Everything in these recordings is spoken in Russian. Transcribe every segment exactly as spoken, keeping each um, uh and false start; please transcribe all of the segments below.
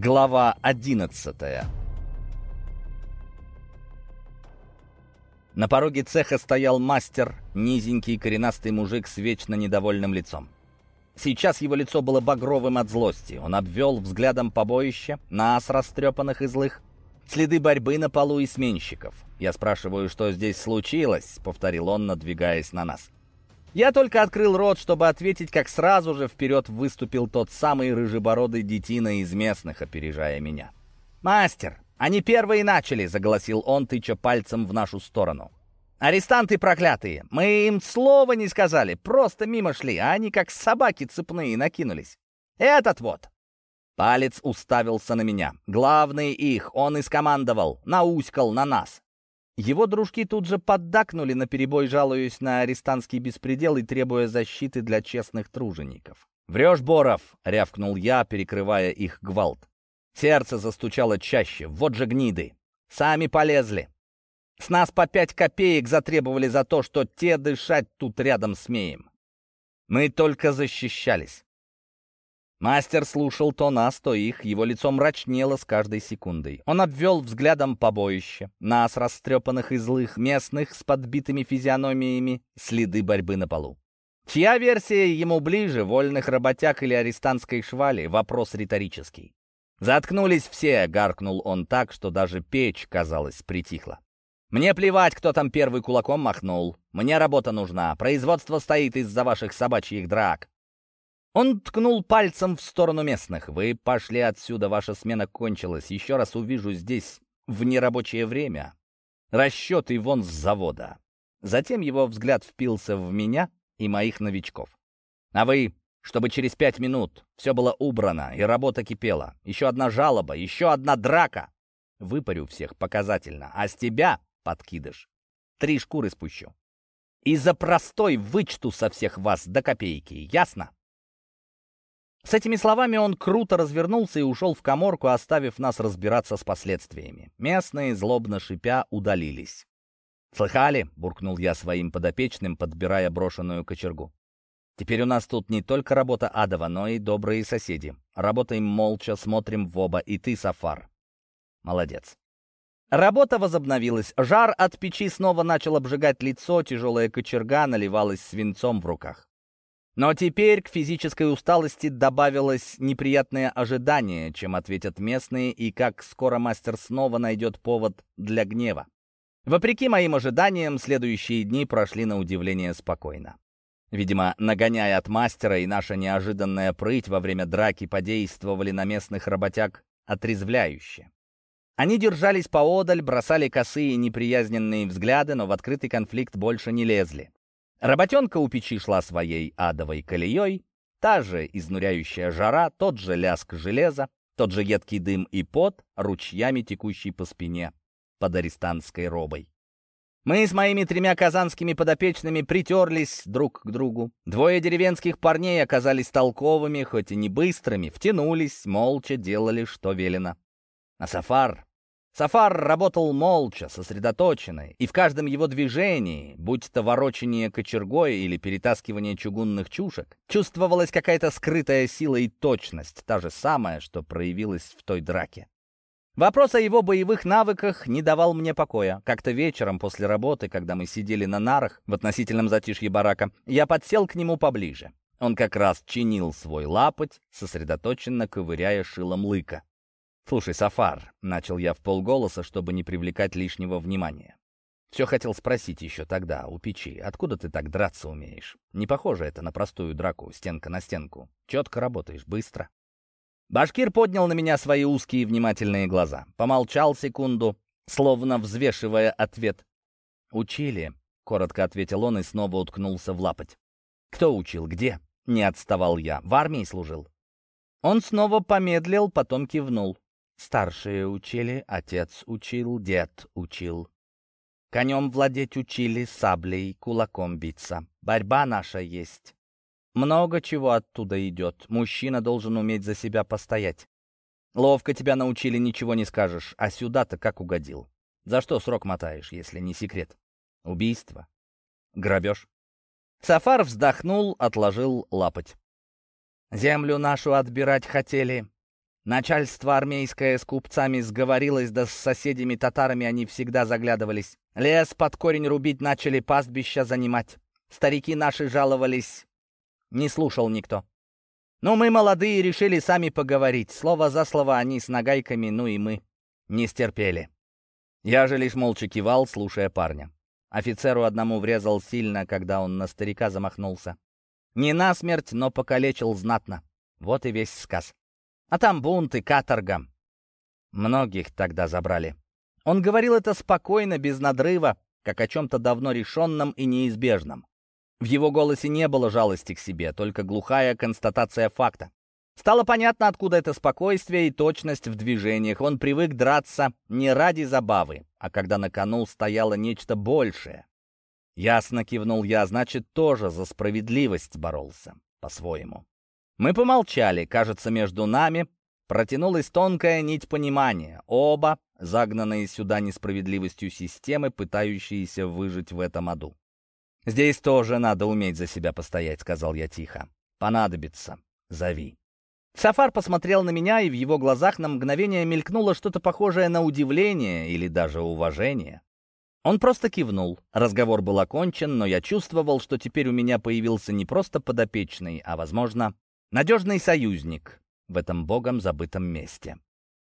Глава одиннадцатая. На пороге цеха стоял мастер, низенький коренастый мужик с вечно недовольным лицом. Сейчас его лицо было багровым от злости. Он обвел взглядом побоище, нас, растрепанных и злых, следы борьбы на полу и сменщиков. «Я спрашиваю, что здесь случилось?» — повторил он, надвигаясь на нас. Я только открыл рот, чтобы ответить, как сразу же вперед выступил тот самый рыжебородый детина из местных, опережая меня. «Мастер, они первые начали!» — заголосил он, тыча пальцем в нашу сторону. «Арестанты проклятые! Мы им слова не сказали, просто мимо шли, а они как собаки цепные накинулись. Этот вот!» Палец уставился на меня. Главный их, он и скомандовал, науськал на нас. Его дружки тут же поддакнули наперебой, жалуясь на арестантский беспредел и требуя защиты для честных тружеников. «Врешь, Боров!» — рявкнул я, перекрывая их гвалт. Сердце застучало чаще. Вот же гниды! Сами полезли! С нас по пять копеек затребовали за то, что те дышать тут рядом смеем. Мы только защищались. Мастер слушал то нас, то их, его лицо мрачнело с каждой секундой. Он обвел взглядом побоище, нас, растрепанных и злых, местных с подбитыми физиономиями, следы борьбы на полу. Чья версия ему ближе, вольных работяг или арестантской швали? Вопрос риторический. «Заткнулись все!» — гаркнул он так, что даже печь, казалось, притихла. «Мне плевать, кто там первый кулаком махнул. Мне работа нужна. Производство стоит из-за ваших собачьих драк». Он ткнул пальцем в сторону местных. «Вы пошли отсюда, ваша смена кончилась. Еще раз увижу здесь в нерабочее время. Расчеты вон с завода». Затем его взгляд впился в меня и моих новичков. «А вы, чтобы через пять минут все было убрано и работа кипела. Еще одна жалоба, еще одна драка. Выпарю всех показательно, а с тебя, подкидыш, три шкуры спущу. И за простой вычту со всех вас до копейки, ясно?» С этими словами он круто развернулся и ушел в каморку, оставив нас разбираться с последствиями. Местные, злобно шипя, удалились. «Слыхали?» — буркнул я своим подопечным, подбирая брошенную кочергу. «Теперь у нас тут не только работа адова, но и добрые соседи. Работаем молча, смотрим в оба, и ты, Сафар. Молодец». Работа возобновилась. Жар от печи снова начал обжигать лицо, тяжелая кочерга наливалась свинцом в руках. Но теперь к физической усталости добавилось неприятное ожидание, чем ответят местные, и как скоро мастер снова найдет повод для гнева. Вопреки моим ожиданиям, следующие дни прошли на удивление спокойно. Видимо, нагоняя от мастера и наша неожиданная прыть во время драки подействовали на местных работяг отрезвляюще. Они держались поодаль, бросали косые неприязненные взгляды, но в открытый конфликт больше не лезли. Работенка у печи шла своей адовой колеей, та же изнуряющая жара, тот же лязг железа, тот же едкий дым и пот, ручьями текущий по спине под арестантской робой. Мы с моими тремя казанскими подопечными притерлись друг к другу. Двое деревенских парней оказались толковыми, хоть и не быстрыми, втянулись, молча делали, что велено. А Сафар... Сафар работал молча, сосредоточенно, и в каждом его движении, будь то ворочание кочергой или перетаскивание чугунных чушек, чувствовалась какая-то скрытая сила и точность, та же самая, что проявилась в той драке. Вопрос о его боевых навыках не давал мне покоя. Как-то вечером после работы, когда мы сидели на нарах в относительном затишье барака, я подсел к нему поближе. Он как раз чинил свой лапоть, сосредоточенно ковыряя шилом лыка. «Слушай, Сафар», — начал я вполголоса, чтобы не привлекать лишнего внимания. «Все хотел спросить еще тогда, у печи, откуда ты так драться умеешь? Не похоже это на простую драку, стенка на стенку. Четко работаешь, быстро». Башкир поднял на меня свои узкие внимательные глаза. Помолчал секунду, словно взвешивая ответ. «Учили», — коротко ответил он и снова уткнулся в лапоть. «Кто учил? Где?» — не отставал я. «В армии служил». Он снова помедлил, потом кивнул. «Старшие учили, отец учил, дед учил. Конем владеть учили, саблей, кулаком биться. Борьба наша есть. Много чего оттуда идет. Мужчина должен уметь за себя постоять. Ловко тебя научили, ничего не скажешь. А сюда-то как угодил? За что срок мотаешь, если не секрет? Убийство? Грабеж?» Сафар вздохнул, отложил лапоть. «Землю нашу отбирать хотели. Начальство армейское с купцами сговорилось, да с соседями-татарами они всегда заглядывались. Лес под корень рубить начали, пастбища занимать. Старики наши жаловались, не слушал никто. Но мы, молодые, решили сами поговорить. Слово за слово они с нагайками, ну и мы не стерпели. Я же лишь молча кивал, слушая парня. Офицеру одному врезал сильно, когда он на старика замахнулся. Не насмерть, но покалечил знатно. Вот и весь сказ. А там бунт и каторга. Многих тогда забрали. Он говорил это спокойно, без надрыва, как о чем-то давно решенном и неизбежном. В его голосе не было жалости к себе, только глухая констатация факта. Стало понятно, откуда это спокойствие и точность в движениях. Он привык драться не ради забавы, а когда на кону стояло нечто большее. Ясно кивнул я, значит, тоже за справедливость боролся, по-своему. Мы помолчали, кажется, между нами протянулась тонкая нить понимания. Оба, загнанные сюда несправедливостью системы, пытающиеся выжить в этом аду. «Здесь тоже надо уметь за себя постоять», — сказал я тихо. «Понадобится. Зови». Сафар посмотрел на меня, и в его глазах на мгновение мелькнуло что-то похожее на удивление или даже уважение. Он просто кивнул. Разговор был окончен, но я чувствовал, что теперь у меня появился не просто подопечный, а, возможно, надежный союзник в этом богом забытом месте.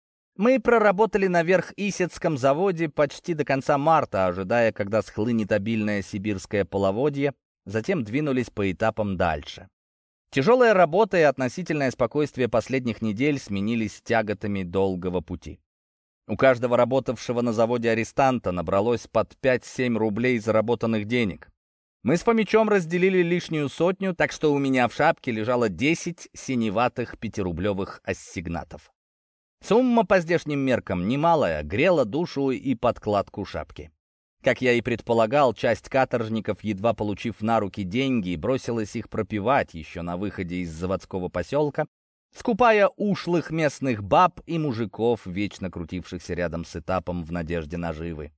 Мы проработали на Верх-Исетском заводе почти до конца марта, ожидая, когда схлынет обильное сибирское половодье, затем двинулись по этапам дальше. Тяжелая работа и относительное спокойствие последних недель сменились тяготами долгого пути. У каждого работавшего на заводе арестанта набралось под пять-семь рублей заработанных денег. Мы с Фомичом разделили лишнюю сотню, так что у меня в шапке лежало десять синеватых пятирублевых ассигнатов. Сумма по здешним меркам немалая, грела душу и подкладку шапки. Как я и предполагал, часть каторжников, едва получив на руки деньги, бросилась их пропивать еще на выходе из заводского поселка, скупая ушлых местных баб и мужиков, вечно крутившихся рядом с этапом в надежде наживы.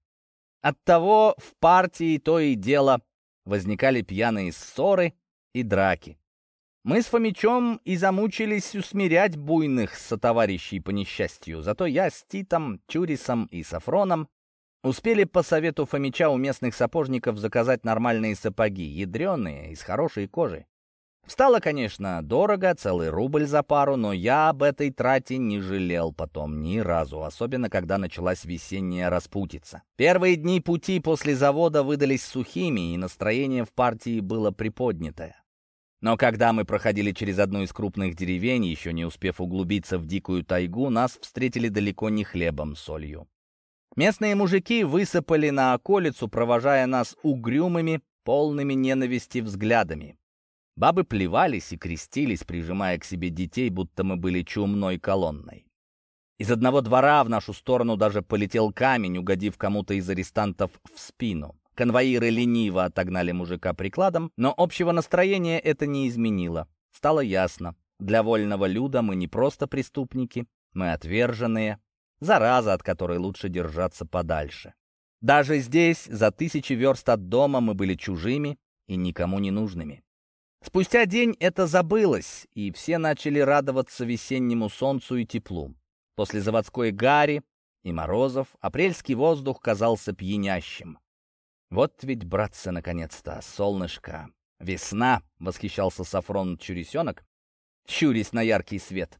Оттого в партии то и дело возникали пьяные ссоры и драки. Мы с Фомичом и замучились усмирять буйных сотоварищей по несчастью, зато я с Титом, Чурисом и Сафроном успели по совету Фомича у местных сапожников заказать нормальные сапоги, ядреные, из хорошей кожи. Встало, конечно, дорого, целый рубль за пару, но я об этой трате не жалел потом ни разу, особенно когда началась весенняя распутица. Первые дни пути после завода выдались сухими, и настроение в партии было приподнятое. Но когда мы проходили через одну из крупных деревень, еще не успев углубиться в дикую тайгу, нас встретили далеко не хлебом с солью. Местные мужики высыпали на околицу, провожая нас угрюмыми, полными ненависти взглядами. Бабы плевались и крестились, прижимая к себе детей, будто мы были чумной колонной. Из одного двора в нашу сторону даже полетел камень, угодив кому-то из арестантов в спину. Конвоиры лениво отогнали мужика прикладом, но общего настроения это не изменило. Стало ясно, для вольного люда мы не просто преступники, мы отверженные, зараза, от которой лучше держаться подальше. Даже здесь, за тысячи верст от дома, мы были чужими и никому не нужными. Спустя день это забылось, и все начали радоваться весеннему солнцу и теплу. После заводской гари и морозов апрельский воздух казался пьянящим. «Вот ведь, братцы, наконец-то, солнышко! Весна!» — восхищался Сафрон Чурисенок, щурясь на яркий свет.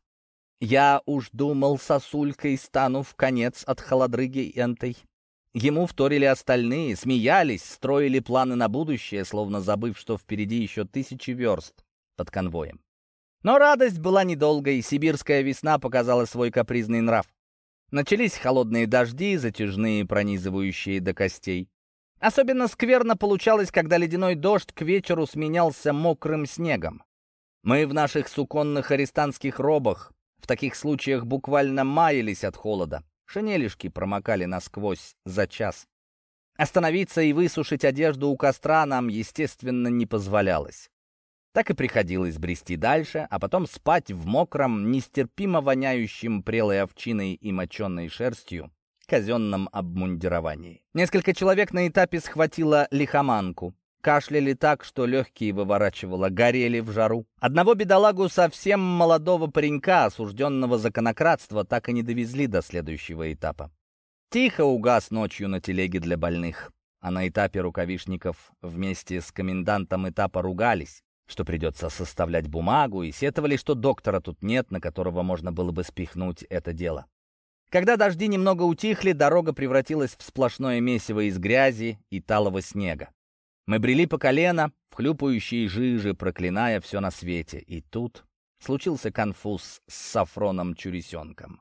«Я уж думал, сосулькой стану в конец от холодрыги энтой». Ему вторили остальные, смеялись, строили планы на будущее, словно забыв, что впереди еще тысячи верст под конвоем. Но радость была недолгой, сибирская весна показала свой капризный нрав. Начались холодные дожди, затяжные, пронизывающие до костей. Особенно скверно получалось, когда ледяной дождь к вечеру сменялся мокрым снегом. Мы в наших суконных арестантских робах в таких случаях буквально маялись от холода. Шинелишки промокали насквозь за час. Остановиться и высушить одежду у костра нам, естественно, не позволялось. Так и приходилось брести дальше, а потом спать в мокром, нестерпимо воняющем прелой овчиной и моченой шерстью казенном обмундировании. Несколько человек на этапе схватило лихоманку. кашляли так, что легкие выворачивало, горели в жару. Одного бедолагу, совсем молодого паренька, осужденного за конокрадство, так и не довезли до следующего этапа. Тихо угас ночью на телеге для больных, а на этапе рукавишников вместе с комендантом этапа ругались, что придется составлять бумагу, и сетовали, что доктора тут нет, на которого можно было бы спихнуть это дело. Когда дожди немного утихли, дорога превратилась в сплошное месиво из грязи и талого снега. Мы брели по колено, в хлюпающей жиже, проклиная все на свете. И тут случился конфуз с Сафроном Чуресенком.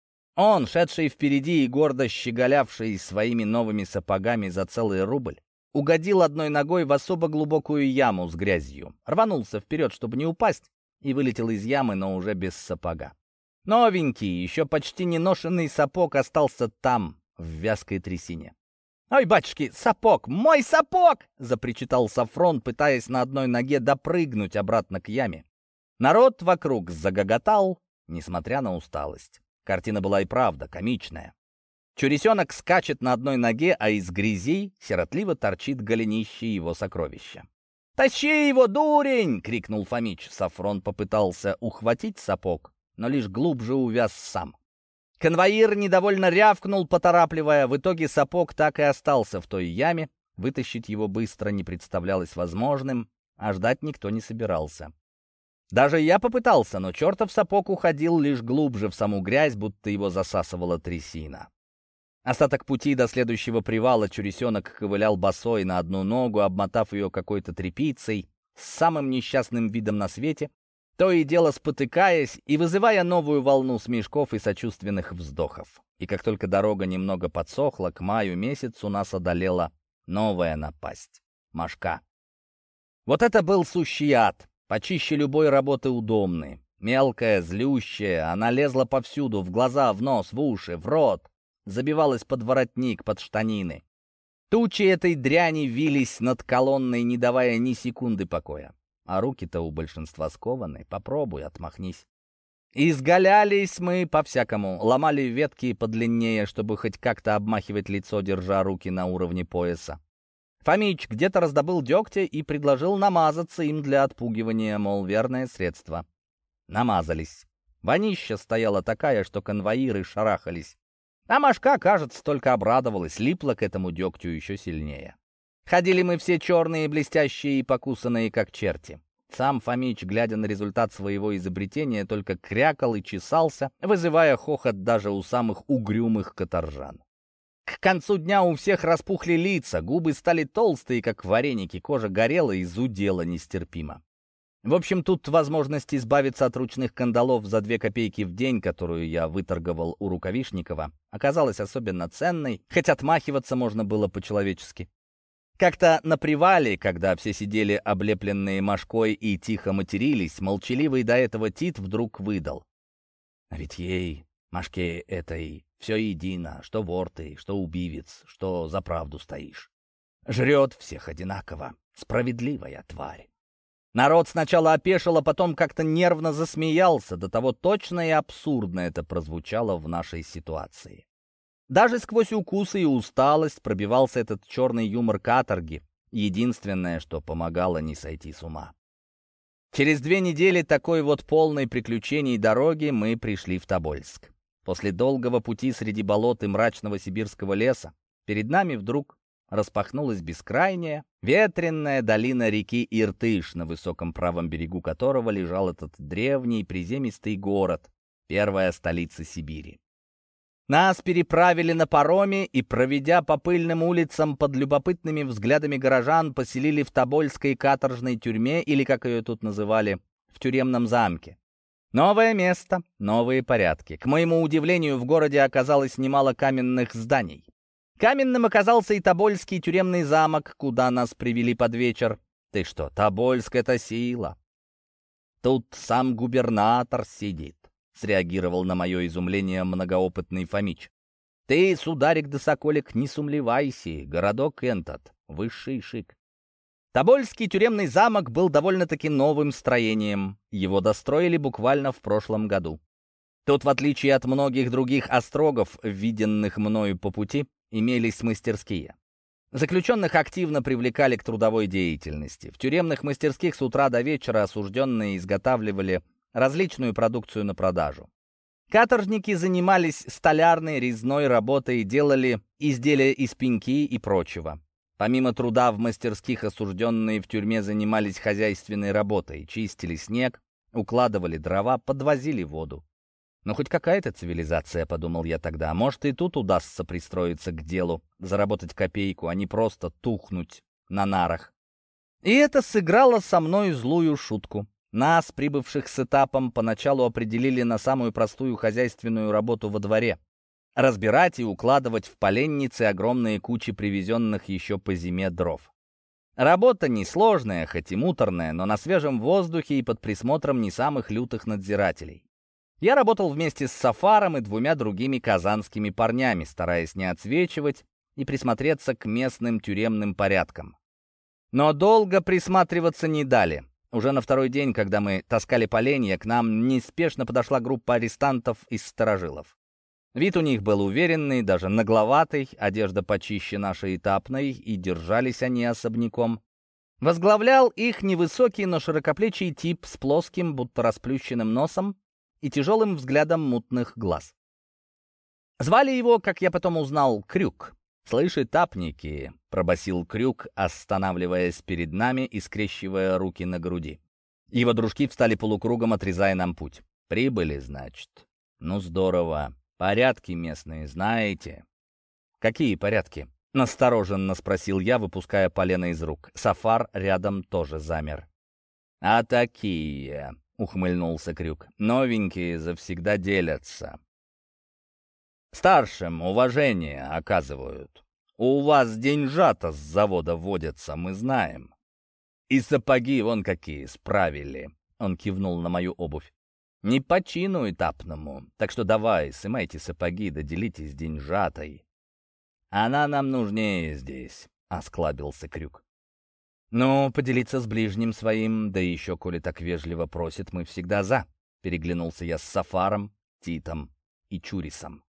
Он, шедший впереди и гордо щеголявший своими новыми сапогами за целый рубль, угодил одной ногой в особо глубокую яму с грязью, рванулся вперед, чтобы не упасть, и вылетел из ямы, но уже без сапога. Новенький, еще почти не ношенный сапог остался там, в вязкой трясине. «Ой, батюшки, сапог! Мой сапог!» — запричитал Сафрон, пытаясь на одной ноге допрыгнуть обратно к яме. Народ вокруг загоготал, несмотря на усталость. Картина была и правда комичная. Чуресенок скачет на одной ноге, а из грязи сиротливо торчит голенище его сокровища. «Тащи его, дурень!» — крикнул Фомич. Сафрон попытался ухватить сапог, но лишь глубже увяз сам. Конвоир недовольно рявкнул, поторапливая. В итоге сапог так и остался в той яме. Вытащить его быстро не представлялось возможным, а ждать никто не собирался. Даже я попытался, но чертов сапог уходил лишь глубже в саму грязь, будто его засасывала трясина. Остаток пути до следующего привала Чуресенок ковылял босой на одну ногу, обмотав ее какой-то тряпицей, с самым несчастным видом на свете, то и дело спотыкаясь и вызывая новую волну смешков и сочувственных вздохов. И как только дорога немного подсохла, к маю месяцу нас одолела новая напасть — мошка. Вот это был сущий ад, почище любой работы удобный. Мелкая, злющая, она лезла повсюду, в глаза, в нос, в уши, в рот, забивалась под воротник, под штанины. Тучи этой дряни вились над колонной, не давая ни секунды покоя. А руки-то у большинства скованы, попробуй, отмахнись. Изгалялись мы по-всякому, ломали ветки подлиннее, чтобы хоть как-то обмахивать лицо, держа руки на уровне пояса. Фомич где-то раздобыл дегтя и предложил намазаться им для отпугивания, мол, верное средство. Намазались. Вонища стояла такая, что конвоиры шарахались. А мошка, кажется, только обрадовалась, липла к этому дегтю еще сильнее. Ходили мы все черные, блестящие и покусанные, как черти. Сам Фомич, глядя на результат своего изобретения, только крякал и чесался, вызывая хохот даже у самых угрюмых каторжан. К концу дня у всех распухли лица, губы стали толстые, как вареники, кожа горела и зудела нестерпимо. В общем, тут возможность избавиться от ручных кандалов за две копейки в день, которую я выторговал у Рукавишникова, оказалась особенно ценной, хоть отмахиваться можно было по-человечески. Как-то на привале, когда все сидели облепленные мошкой и тихо матерились, молчаливый до этого Тит вдруг выдал: «А ведь ей, мошке этой, все едино, что вор ты, что убивец, что за правду стоишь. Жрет всех одинаково, справедливая тварь». Народ сначала опешил, а потом как-то нервно засмеялся, до того точно и абсурдно это прозвучало в нашей ситуации. Даже сквозь укусы и усталость пробивался этот черный юмор каторги, единственное, что помогало не сойти с ума. Через две недели такой вот полной приключений дороги мы пришли в Тобольск. После долгого пути среди болот и мрачного сибирского леса перед нами вдруг распахнулась бескрайняя, ветренная долина реки Иртыш, на высоком правом берегу которого лежал этот древний приземистый город, первая столица Сибири. Нас переправили на пароме и, проведя по пыльным улицам под любопытными взглядами горожан, поселили в Тобольской каторжной тюрьме, или, как ее тут называли, в тюремном замке. Новое место, новые порядки. К моему удивлению, в городе оказалось немало каменных зданий. Каменным оказался и Тобольский тюремный замок, куда нас привели под вечер. Ты что, Тобольск — это сила. Тут сам губернатор сидит. Среагировал на мое изумление многоопытный Фомич. «Ты, сударик да соколик, не сумлевайся, городок этот, высший шик». Тобольский тюремный замок был довольно-таки новым строением. Его достроили буквально в прошлом году. Тут, в отличие от многих других острогов, виденных мною по пути, имелись мастерские. Заключенных активно привлекали к трудовой деятельности. В тюремных мастерских с утра до вечера осужденные изготавливали различную продукцию на продажу. Каторжники занимались столярной, резной работой, делали изделия из пеньки и прочего. Помимо труда в мастерских, осужденные в тюрьме занимались хозяйственной работой, чистили снег, укладывали дрова, подвозили воду. «Ну, хоть какая-то цивилизация», — подумал я тогда. «Может, и тут удастся пристроиться к делу, заработать копейку, а не просто тухнуть на нарах». И это сыграло со мной злую шутку. Нас, прибывших с этапом, поначалу определили на самую простую хозяйственную работу во дворе. Разбирать и укладывать в поленницы огромные кучи привезенных еще по зиме дров. Работа несложная, хоть и муторная, но на свежем воздухе и под присмотром не самых лютых надзирателей. Я работал вместе с Сафаром и двумя другими казанскими парнями, стараясь не отсвечивать и присмотреться к местным тюремным порядкам. Но долго присматриваться не дали. Уже на второй день, когда мы таскали поленья, к нам неспешно подошла группа арестантов из старожилов. Вид у них был уверенный, даже нагловатый, одежда почище нашей этапной, и держались они особняком. Возглавлял их невысокий, но широкоплечий тип с плоским, будто расплющенным носом и тяжелым взглядом мутных глаз. Звали его, как я потом узнал, Крюк. «Слышь, этапники», — пробасил Крюк, останавливаясь перед нами и скрещивая руки на груди. Его дружки встали полукругом, отрезая нам путь. «Прибыли, значит? Ну, здорово. Порядки местные знаете?» «Какие порядки?» — настороженно спросил я, выпуская полено из рук. Сафар рядом тоже замер. «А такие», — ухмыльнулся Крюк, — «новенькие завсегда делятся. Старшим уважение оказывают. У вас деньжата с завода водятся, мы знаем. И сапоги вон какие справили», — он кивнул на мою обувь. «Не по чину этапному, так что давай, сымайте сапоги, да делитесь деньжатой. Она нам нужнее здесь», — осклабился Крюк. «Ну, поделиться с ближним своим, да еще, коли так вежливо просит, мы всегда за», — переглянулся я с Сафаром, Титом и Чурисом.